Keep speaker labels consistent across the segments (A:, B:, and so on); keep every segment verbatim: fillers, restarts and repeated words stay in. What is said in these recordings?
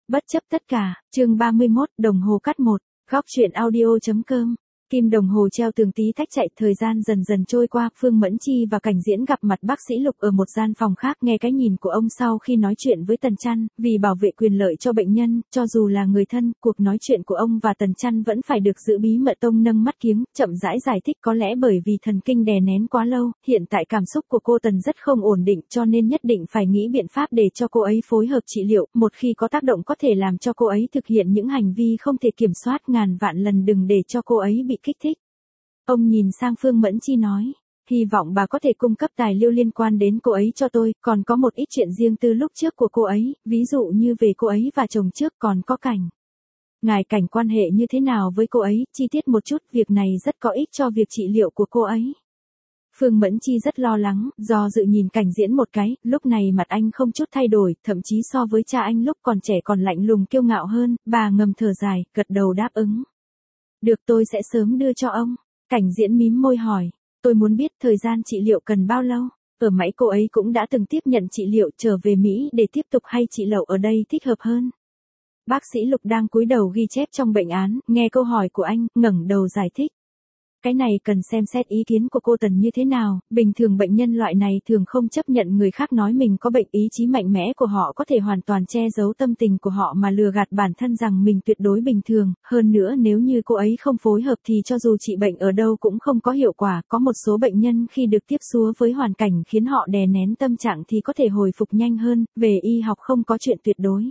A: Bất chấp tất cả, chương ba mươi mốt, đồng hồ cắt một, góc truyện audio.com. Kim đồng hồ treo tường tí tách chạy, thời gian dần dần trôi qua, Phương Mẫn Chi và Cảnh Diễn gặp mặt bác sĩ Lục ở một gian phòng khác, nghe cái nhìn của ông sau khi nói chuyện với Tần Chăn, vì bảo vệ quyền lợi cho bệnh nhân, cho dù là người thân, cuộc nói chuyện của ông và Tần Chăn vẫn phải được giữ bí mật. Tông nâng mắt kiếng, chậm rãi giải thích có lẽ bởi vì thần kinh đè nén quá lâu, hiện tại cảm xúc của cô Tần rất không ổn định cho nên nhất định phải nghĩ biện pháp để cho cô ấy phối hợp trị liệu, một khi có tác động có thể làm cho cô ấy thực hiện những hành vi không thể kiểm soát, ngàn vạn lần đừng để cho cô ấy bị kích thích. Ông nhìn sang Phương Mẫn Chi nói, hy vọng bà có thể cung cấp tài liệu liên quan đến cô ấy cho tôi, còn có một ít chuyện riêng từ lúc trước của cô ấy, ví dụ như về cô ấy và chồng trước, còn có Cảnh. Ngài Cảnh quan hệ như thế nào với cô ấy, chi tiết một chút, việc này rất có ích cho việc trị liệu của cô ấy. Phương Mẫn Chi rất lo lắng, do dự nhìn Cảnh Diễn một cái, lúc này mặt anh không chút thay đổi, thậm chí so với cha anh lúc còn trẻ còn lạnh lùng kiêu ngạo hơn, bà ngầm thở dài, gật đầu đáp ứng. Được, tôi sẽ sớm đưa cho ông. Cảnh Diễn mím môi hỏi, tôi muốn biết thời gian trị liệu cần bao lâu? Ở Mãi cô ấy cũng đã từng tiếp nhận trị liệu, trở về Mỹ để tiếp tục hay trị liệu ở đây thích hợp hơn? Bác sĩ Lục đang cúi đầu ghi chép trong bệnh án, nghe câu hỏi của anh, ngẩng đầu giải thích. Cái này cần xem xét ý kiến của cô Tần như thế nào, bình thường bệnh nhân loại này thường không chấp nhận người khác nói mình có bệnh, ý chí mạnh mẽ của họ có thể hoàn toàn che giấu tâm tình của họ mà lừa gạt bản thân rằng mình tuyệt đối bình thường, hơn nữa nếu như cô ấy không phối hợp thì cho dù trị bệnh ở đâu cũng không có hiệu quả, có một số bệnh nhân khi được tiếp xúc với hoàn cảnh khiến họ đè nén tâm trạng thì có thể hồi phục nhanh hơn, về y học không có chuyện tuyệt đối.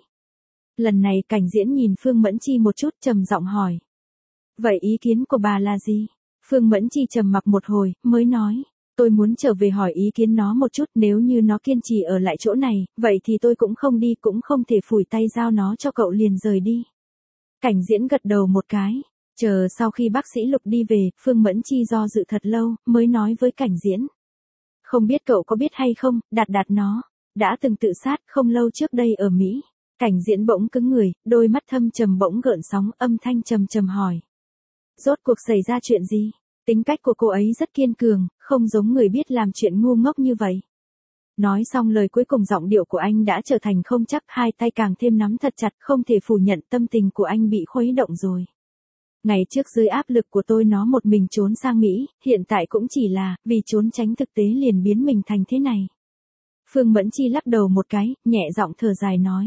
A: Lần này Cảnh Diễn nhìn Phương Mẫn Chi một chút, trầm giọng hỏi. Vậy ý kiến của bà là gì? Phương Mẫn Chi trầm mặc một hồi, mới nói, tôi muốn trở về hỏi ý kiến nó một chút, nếu như nó kiên trì ở lại chỗ này, vậy thì tôi cũng không đi, cũng không thể phủi tay giao nó cho cậu liền rời đi. Cảnh Diễn gật đầu một cái, chờ sau khi bác sĩ Lục đi về, Phương Mẫn Chi do dự thật lâu, mới nói với Cảnh Diễn. Không biết cậu có biết hay không, Đạt Đạt nó, đã từng tự sát không lâu trước đây ở Mỹ. Cảnh Diễn bỗng cứng người, đôi mắt thâm trầm bỗng gợn sóng, âm thanh trầm trầm hỏi. Rốt cuộc xảy ra chuyện gì? Tính cách của cô ấy rất kiên cường, không giống người biết làm chuyện ngu ngốc như vậy. Nói xong lời cuối cùng giọng điệu của anh đã trở thành không chắc, hai tay càng thêm nắm thật chặt, không thể phủ nhận tâm tình của anh bị khuấy động rồi. Ngày trước dưới áp lực của tôi nó một mình trốn sang Mỹ, hiện tại cũng chỉ là vì trốn tránh thực tế liền biến mình thành thế này. Phương Mẫn Chi lắc đầu một cái, nhẹ giọng thở dài nói.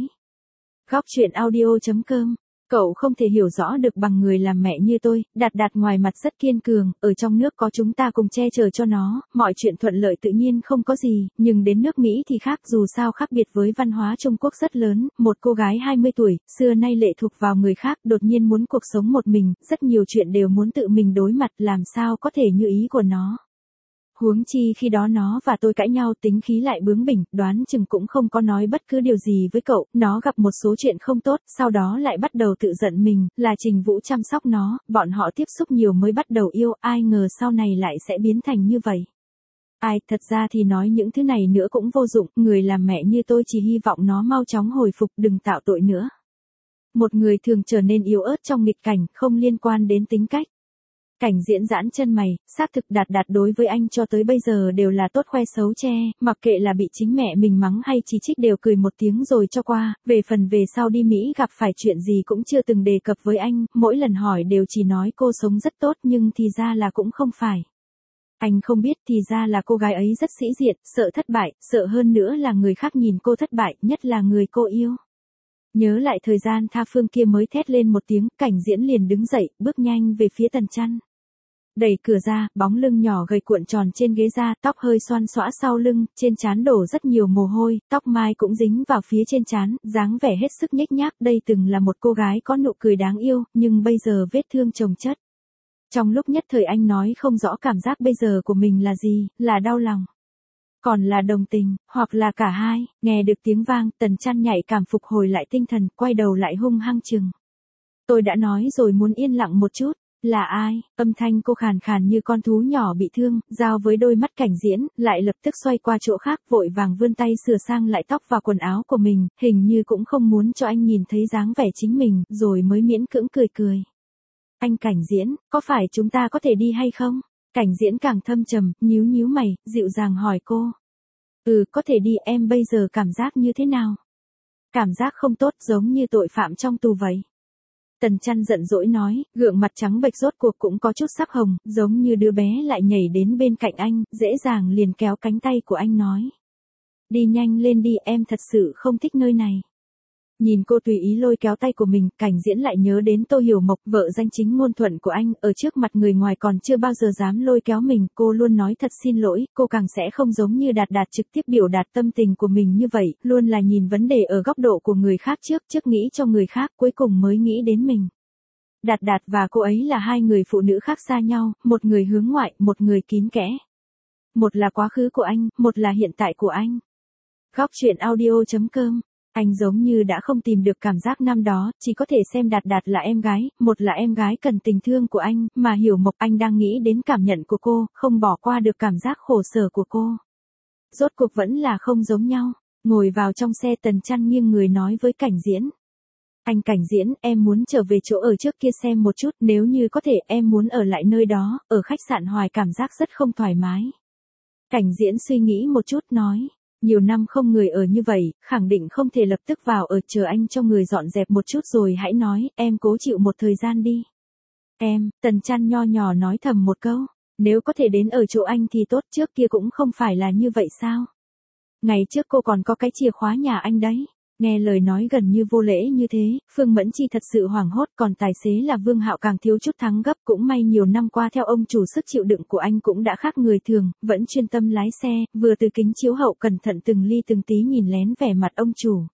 A: Góc truyện audio.com. Cậu không thể hiểu rõ được bằng người làm mẹ như tôi, Đạt Đạt ngoài mặt rất kiên cường, ở trong nước có chúng ta cùng che chở cho nó, mọi chuyện thuận lợi tự nhiên không có gì, nhưng đến nước Mỹ thì khác, dù sao khác biệt với văn hóa Trung Quốc rất lớn, một cô gái hai mươi tuổi, xưa nay lệ thuộc vào người khác, đột nhiên muốn cuộc sống một mình, rất nhiều chuyện đều muốn tự mình đối mặt, làm sao có thể như ý của nó. Huống chi khi đó nó và tôi cãi nhau, tính khí lại bướng bỉnh, đoán chừng cũng không có nói bất cứ điều gì với cậu, nó gặp một số chuyện không tốt, sau đó lại bắt đầu tự giận mình, là Trình Vũ chăm sóc nó, bọn họ tiếp xúc nhiều mới bắt đầu yêu, ai ngờ sau này lại sẽ biến thành như vậy. Ai, thật ra thì nói những thứ này nữa cũng vô dụng, người làm mẹ như tôi chỉ hy vọng nó mau chóng hồi phục, đừng tạo tội nữa. Một người thường trở nên yếu ớt trong nghịch cảnh, không liên quan đến tính cách. Cảnh Diễn giãn chân mày, xác thực Đạt Đạt đối với anh cho tới bây giờ đều là tốt khoe xấu che, mặc kệ là bị chính mẹ mình mắng hay chỉ trích đều cười một tiếng rồi cho qua, về phần về sau đi Mỹ gặp phải chuyện gì cũng chưa từng đề cập với anh, mỗi lần hỏi đều chỉ nói cô sống rất tốt nhưng thì ra là cũng không phải. Anh không biết thì ra là cô gái ấy rất sĩ diện, sợ thất bại, sợ hơn nữa là người khác nhìn cô thất bại, nhất là người cô yêu. Nhớ lại thời gian Tha Phương kia mới thét lên một tiếng, Cảnh Diễn liền đứng dậy, bước nhanh về phía Tần Chăn. Đẩy cửa ra, bóng lưng nhỏ gầy cuộn tròn trên ghế ra, tóc hơi xoăn xõa sau lưng, trên trán đổ rất nhiều mồ hôi, tóc mai cũng dính vào phía trên trán, dáng vẻ hết sức nhếch nhác, đây từng là một cô gái có nụ cười đáng yêu, nhưng bây giờ vết thương chồng chất. Trong lúc nhất thời anh nói không rõ cảm giác bây giờ của mình là gì, là đau lòng, còn là đồng tình, hoặc là cả hai. Nghe được tiếng vang, Tần Chăn nhạy cảm phục hồi lại tinh thần, quay đầu lại hung hăng chừng. Tôi đã nói rồi muốn yên lặng một chút. Là ai? Âm thanh cô khàn khàn như con thú nhỏ bị thương, giao với đôi mắt Cảnh Diễn, lại lập tức xoay qua chỗ khác, vội vàng vươn tay sửa sang lại tóc và quần áo của mình, hình như cũng không muốn cho anh nhìn thấy dáng vẻ chính mình, rồi mới miễn cưỡng cười cười. Anh Cảnh Diễn, có phải chúng ta có thể đi hay không? Cảnh Diễn càng thâm trầm, nhíu nhíu mày, dịu dàng hỏi cô. Ừ, có thể đi, em bây giờ cảm giác như thế nào? Cảm giác không tốt giống như tội phạm trong tù vậy. Tần Chăn giận dỗi nói, gượng mặt trắng bệch rốt cuộc cũng có chút sắc hồng, giống như đứa bé lại nhảy đến bên cạnh anh, dễ dàng liền kéo cánh tay của anh nói. Đi nhanh lên đi, em thật sự không thích nơi này. Nhìn cô tùy ý lôi kéo tay của mình, Cảnh Diễn lại nhớ đến Tô Hiểu Mộc, vợ danh chính ngôn thuận của anh, ở trước mặt người ngoài còn chưa bao giờ dám lôi kéo mình, cô luôn nói thật xin lỗi, cô càng sẽ không giống như Đạt Đạt trực tiếp biểu đạt tâm tình của mình như vậy, luôn là nhìn vấn đề ở góc độ của người khác trước, trước nghĩ cho người khác, cuối cùng mới nghĩ đến mình. Đạt Đạt và cô ấy là hai người phụ nữ khác xa nhau, một người hướng ngoại, một người kín kẽ. Một là quá khứ của anh, một là hiện tại của anh. Góc truyện audio chấm com. Anh giống như đã không tìm được cảm giác năm đó, chỉ có thể xem Đạt Đạt là em gái, một là em gái cần tình thương của anh, mà Hiểu Mộc anh đang nghĩ đến cảm nhận của cô, không bỏ qua được cảm giác khổ sở của cô. Rốt cuộc vẫn là không giống nhau. Ngồi vào trong xe, Tần Chăn nghiêng người nói với Cảnh Diễn. Anh Cảnh Diễn, em muốn trở về chỗ ở trước kia xem một chút, nếu như có thể em muốn ở lại nơi đó, ở khách sạn Hoài cảm giác rất không thoải mái. Cảnh Diễn suy nghĩ một chút nói. Nhiều năm không người ở như vậy, khẳng định không thể lập tức vào ở, chờ anh cho người dọn dẹp một chút rồi hãy nói, em cố chịu một thời gian đi. Em, Tần Chăn nho nhỏ nói thầm một câu, nếu có thể đến ở chỗ anh thì tốt, trước kia cũng không phải là như vậy sao? Ngày trước cô còn có cái chìa khóa nhà anh đấy. Nghe lời nói gần như vô lễ như thế, Phương Mẫn Chi thật sự hoảng hốt, còn tài xế là Vương Hạo càng thiếu chút thắng gấp, cũng may nhiều năm qua theo ông chủ sức chịu đựng của anh cũng đã khác người thường, vẫn chuyên tâm lái xe, vừa từ kính chiếu hậu cẩn thận từng ly từng tí nhìn lén vẻ mặt ông chủ.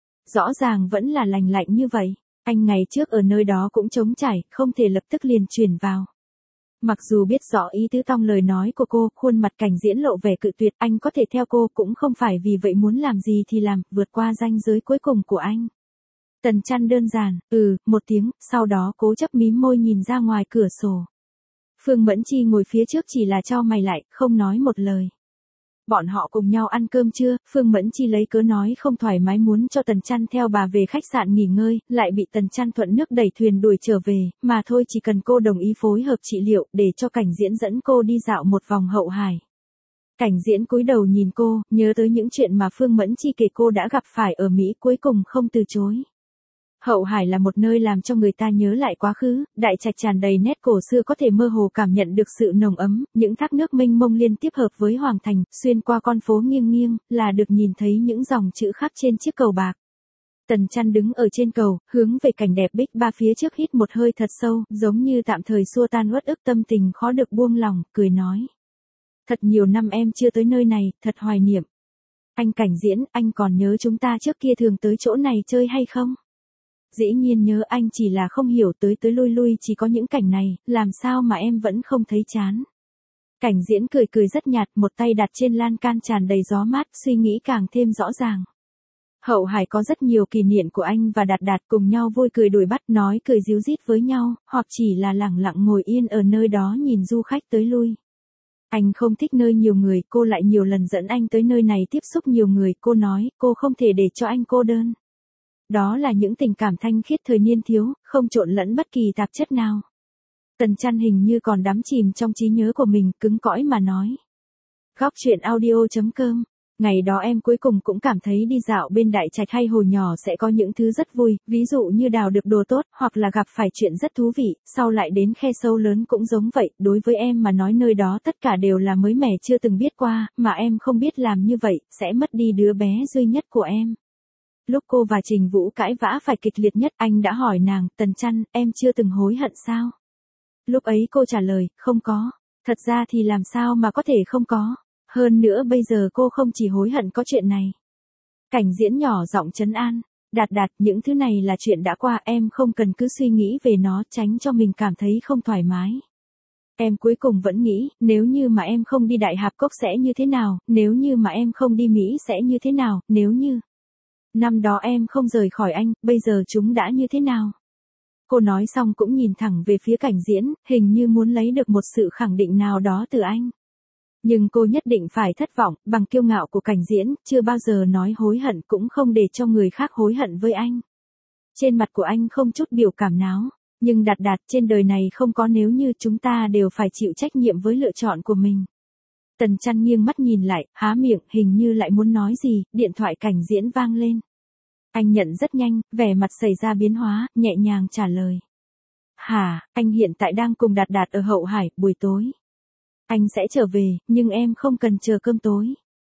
A: Rõ ràng vẫn là lành lạnh như vậy, anh ngày trước ở nơi đó cũng trống trải, không thể lập tức liền chuyển vào. Mặc dù biết rõ ý tứ trong lời nói của cô, khuôn mặt Cảnh Diễn lộ vẻ cự tuyệt, anh có thể theo cô cũng không phải vì vậy muốn làm gì thì làm, vượt qua ranh giới cuối cùng của anh. Tần Chăn đơn giản, ừ, một tiếng, sau đó cố chấp mím môi nhìn ra ngoài cửa sổ. Phương Mẫn Chi ngồi phía trước chỉ là chau mày lại, không nói một lời. Bọn họ cùng nhau ăn cơm trưa, Phương Mẫn Chi lấy cớ nói không thoải mái muốn cho Tần Chăn theo bà về khách sạn nghỉ ngơi, lại bị Tần Chăn thuận nước đẩy thuyền đuổi trở về, mà thôi chỉ cần cô đồng ý phối hợp trị liệu để cho Cảnh Diễn dẫn cô đi dạo một vòng Hậu Hải. Cảnh Diễn cúi đầu nhìn cô, nhớ tới những chuyện mà Phương Mẫn Chi kể cô đã gặp phải ở Mỹ, cuối cùng không từ chối. Hậu Hải là một nơi làm cho người ta nhớ lại quá khứ, đại trạch tràn đầy nét cổ xưa, có thể mơ hồ cảm nhận được sự nồng ấm, những thác nước mênh mông liên tiếp hợp với hoàng thành, xuyên qua con phố nghiêng nghiêng, là được nhìn thấy những dòng chữ khắc trên chiếc cầu bạc. Tần Chăn đứng ở trên cầu, hướng về cảnh đẹp Bích Ba phía trước hít một hơi thật sâu, giống như tạm thời xua tan uất ức tâm tình khó được buông lòng, cười nói. Thật nhiều năm em chưa tới nơi này, thật hoài niệm. Anh Cảnh Diễn, anh còn nhớ chúng ta trước kia thường tới chỗ này chơi hay không? Dĩ nhiên nhớ, anh chỉ là không hiểu tới tới lui lui chỉ có những cảnh này, làm sao mà em vẫn không thấy chán. Cảnh Diễn cười cười rất nhạt, một tay đặt trên lan can tràn đầy gió mát, suy nghĩ càng thêm rõ ràng. Hậu Hải có rất nhiều kỷ niệm của anh và Đạt Đạt, cùng nhau vui cười đuổi bắt, nói cười ríu rít với nhau, hoặc chỉ là lẳng lặng ngồi yên ở nơi đó nhìn du khách tới lui. Anh không thích nơi nhiều người, cô lại nhiều lần dẫn anh tới nơi này tiếp xúc nhiều người, cô nói, cô không thể để cho anh cô đơn. Đó là những tình cảm thanh khiết thời niên thiếu, không trộn lẫn bất kỳ tạp chất nào. Tần Chăn hình như còn đắm chìm trong trí nhớ của mình, cứng cõi mà nói. Góc truyện audio chấm com. Ngày đó em cuối cùng cũng cảm thấy đi dạo bên đại trạch hay hồ nhỏ sẽ có những thứ rất vui, ví dụ như đào được đồ tốt, hoặc là gặp phải chuyện rất thú vị, sau lại đến khe sâu lớn cũng giống vậy, đối với em mà nói nơi đó tất cả đều là mới mẻ chưa từng biết qua, mà em không biết làm như vậy, sẽ mất đi đứa bé duy nhất của em. Lúc cô và Trình Vũ cãi vã phải kịch liệt nhất, anh đã hỏi nàng, Tần Chăn, em chưa từng hối hận sao? Lúc ấy cô trả lời, không có. Thật ra thì làm sao mà có thể không có. Hơn nữa bây giờ cô không chỉ hối hận có chuyện này. Cảnh Diễn nhỏ giọng trấn an, Đạt Đạt, những thứ này là chuyện đã qua, em không cần cứ suy nghĩ về nó, tránh cho mình cảm thấy không thoải mái. Em cuối cùng vẫn nghĩ, nếu như mà em không đi Đại Hạp Cốc sẽ như thế nào, nếu như mà em không đi Mỹ sẽ như thế nào, nếu như... Năm đó em không rời khỏi anh, bây giờ chúng đã như thế nào? Cô nói xong cũng nhìn thẳng về phía Cảnh Diễn, hình như muốn lấy được một sự khẳng định nào đó từ anh. Nhưng cô nhất định phải thất vọng, bằng kiêu ngạo của Cảnh Diễn, chưa bao giờ nói hối hận, cũng không để cho người khác hối hận với anh. Trên mặt của anh không chút biểu cảm nào, nhưng Đạt Đạt, trên đời này không có nếu như, chúng ta đều phải chịu trách nhiệm với lựa chọn của mình. Tần Chăn nghiêng mắt nhìn lại, há miệng, hình như lại muốn nói gì, điện thoại Cảnh Diễn vang lên. Anh nhận rất nhanh, vẻ mặt xảy ra biến hóa, nhẹ nhàng trả lời. Hả, anh hiện tại đang cùng Đạt Đạt ở Hậu Hải, buổi tối. Anh sẽ trở về, nhưng em không cần chờ cơm tối.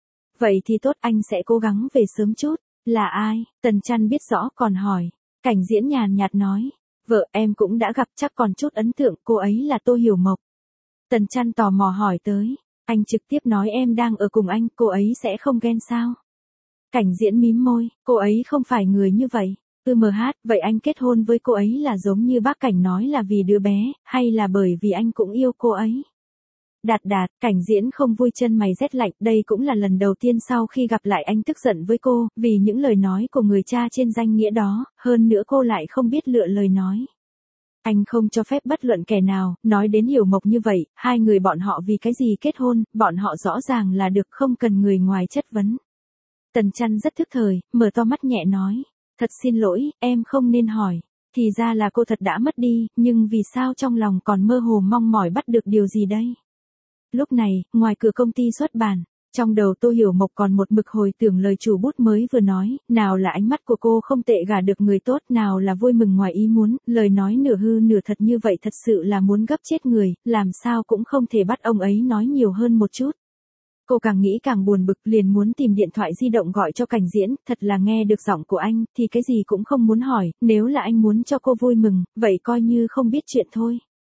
A: Vậy thì tốt, anh sẽ cố gắng về sớm chút. Là ai? Tần Chăn biết rõ còn hỏi. Cảnh Diễn nhàn nhạt nói. Vợ em cũng đã gặp, chắc còn chút ấn tượng, cô ấy là Tô Hiểu Mộc. Tần Chăn tò mò hỏi tới. Anh trực tiếp nói em đang ở cùng anh, cô ấy sẽ không ghen sao? Cảnh Diễn mím môi, cô ấy không phải người như vậy. Tư mờ hát, vậy anh kết hôn với cô ấy là giống như bác Cảnh nói là vì đứa bé, hay là bởi vì anh cũng yêu cô ấy? Đạt Đạt, Cảnh Diễn không vui, chân mày rét lạnh, đây cũng là lần đầu tiên sau khi gặp lại anh tức giận với cô, vì những lời nói của người cha trên danh nghĩa đó, hơn nữa cô lại không biết lựa lời nói. Anh không cho phép bất luận kẻ nào, nói đến Hiểu Mộc như vậy, hai người bọn họ vì cái gì kết hôn, bọn họ rõ ràng là được, không cần người ngoài chất vấn. Tần Chăn rất thức thời, mở to mắt nhẹ nói. Thật xin lỗi, em không nên hỏi. Thì ra là cô thật đã mất đi, nhưng vì sao trong lòng còn mơ hồ mong mỏi bắt được điều gì đây? Lúc này, ngoài cửa công ty xuất bản, trong đầu Tô Hiểu Mộc còn một mực hồi tưởng lời chủ bút mới vừa nói, nào là ánh mắt của cô không tệ gả được người tốt, nào là vui mừng ngoài ý muốn, lời nói nửa hư nửa thật như vậy thật sự là muốn gấp chết người, làm sao cũng không thể bắt ông ấy nói nhiều hơn một chút. Cô càng nghĩ càng buồn bực, liền muốn tìm điện thoại di động gọi cho Cảnh Diễn, thật là nghe được giọng của anh, thì cái gì cũng không muốn hỏi, nếu là anh muốn cho cô vui mừng, vậy coi như không biết chuyện thôi.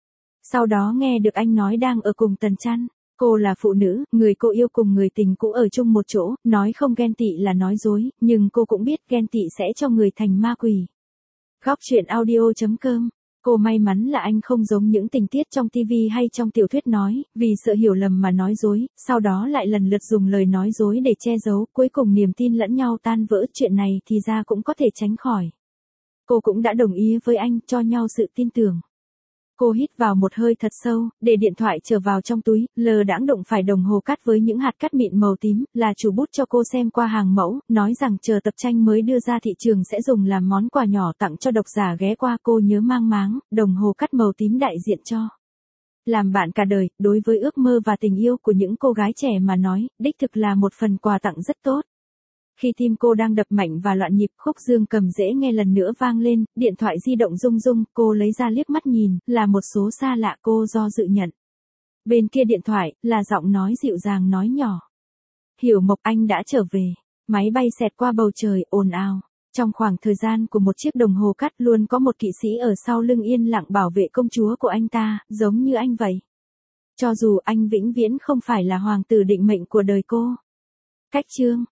A: Sau đó nghe được anh nói đang ở cùng Tần Chăn, cô là phụ nữ, người cô yêu cùng người tình cũng ở chung một chỗ, nói không ghen tị là nói dối, nhưng cô cũng biết ghen tị sẽ cho người thành ma quỷ. Góc truyện audio chấm com. Cô may mắn là anh không giống những tình tiết trong ti vi hay trong tiểu thuyết nói, vì sợ hiểu lầm mà nói dối, sau đó lại lần lượt dùng lời nói dối để che giấu, cuối cùng niềm tin lẫn nhau tan vỡ, chuyện này thì ra cũng có thể tránh khỏi. Cô cũng đã đồng ý với anh, cho nhau sự tin tưởng. Cô hít vào một hơi thật sâu, để điện thoại trở vào trong túi, lờ đãng đụng phải đồng hồ cắt với những hạt cắt mịn màu tím, là chủ bút cho cô xem qua hàng mẫu, nói rằng chờ tập tranh mới đưa ra thị trường sẽ dùng làm món quà nhỏ tặng cho độc giả ghé qua. Cô nhớ mang máng, đồng hồ cắt màu tím đại diện cho làm bạn cả đời, đối với ước mơ và tình yêu của những cô gái trẻ mà nói, đích thực là một phần quà tặng rất tốt. Khi tim cô đang đập mạnh và loạn nhịp, khúc Dương Cầm dễ nghe lần nữa vang lên, điện thoại di động rung rung, cô lấy ra liếc mắt nhìn, là một số xa lạ, cô do dự nhận. Bên kia điện thoại, là giọng nói dịu dàng nói nhỏ. Hiểu Mộc, anh đã trở về. Máy bay xẹt qua bầu trời, ồn ào. Trong khoảng thời gian của một chiếc đồng hồ cắt luôn có một kỵ sĩ ở sau lưng yên lặng bảo vệ công chúa của anh ta, giống như anh vậy. Cho dù anh vĩnh viễn không phải là hoàng tử định mệnh của đời cô. Cách chương.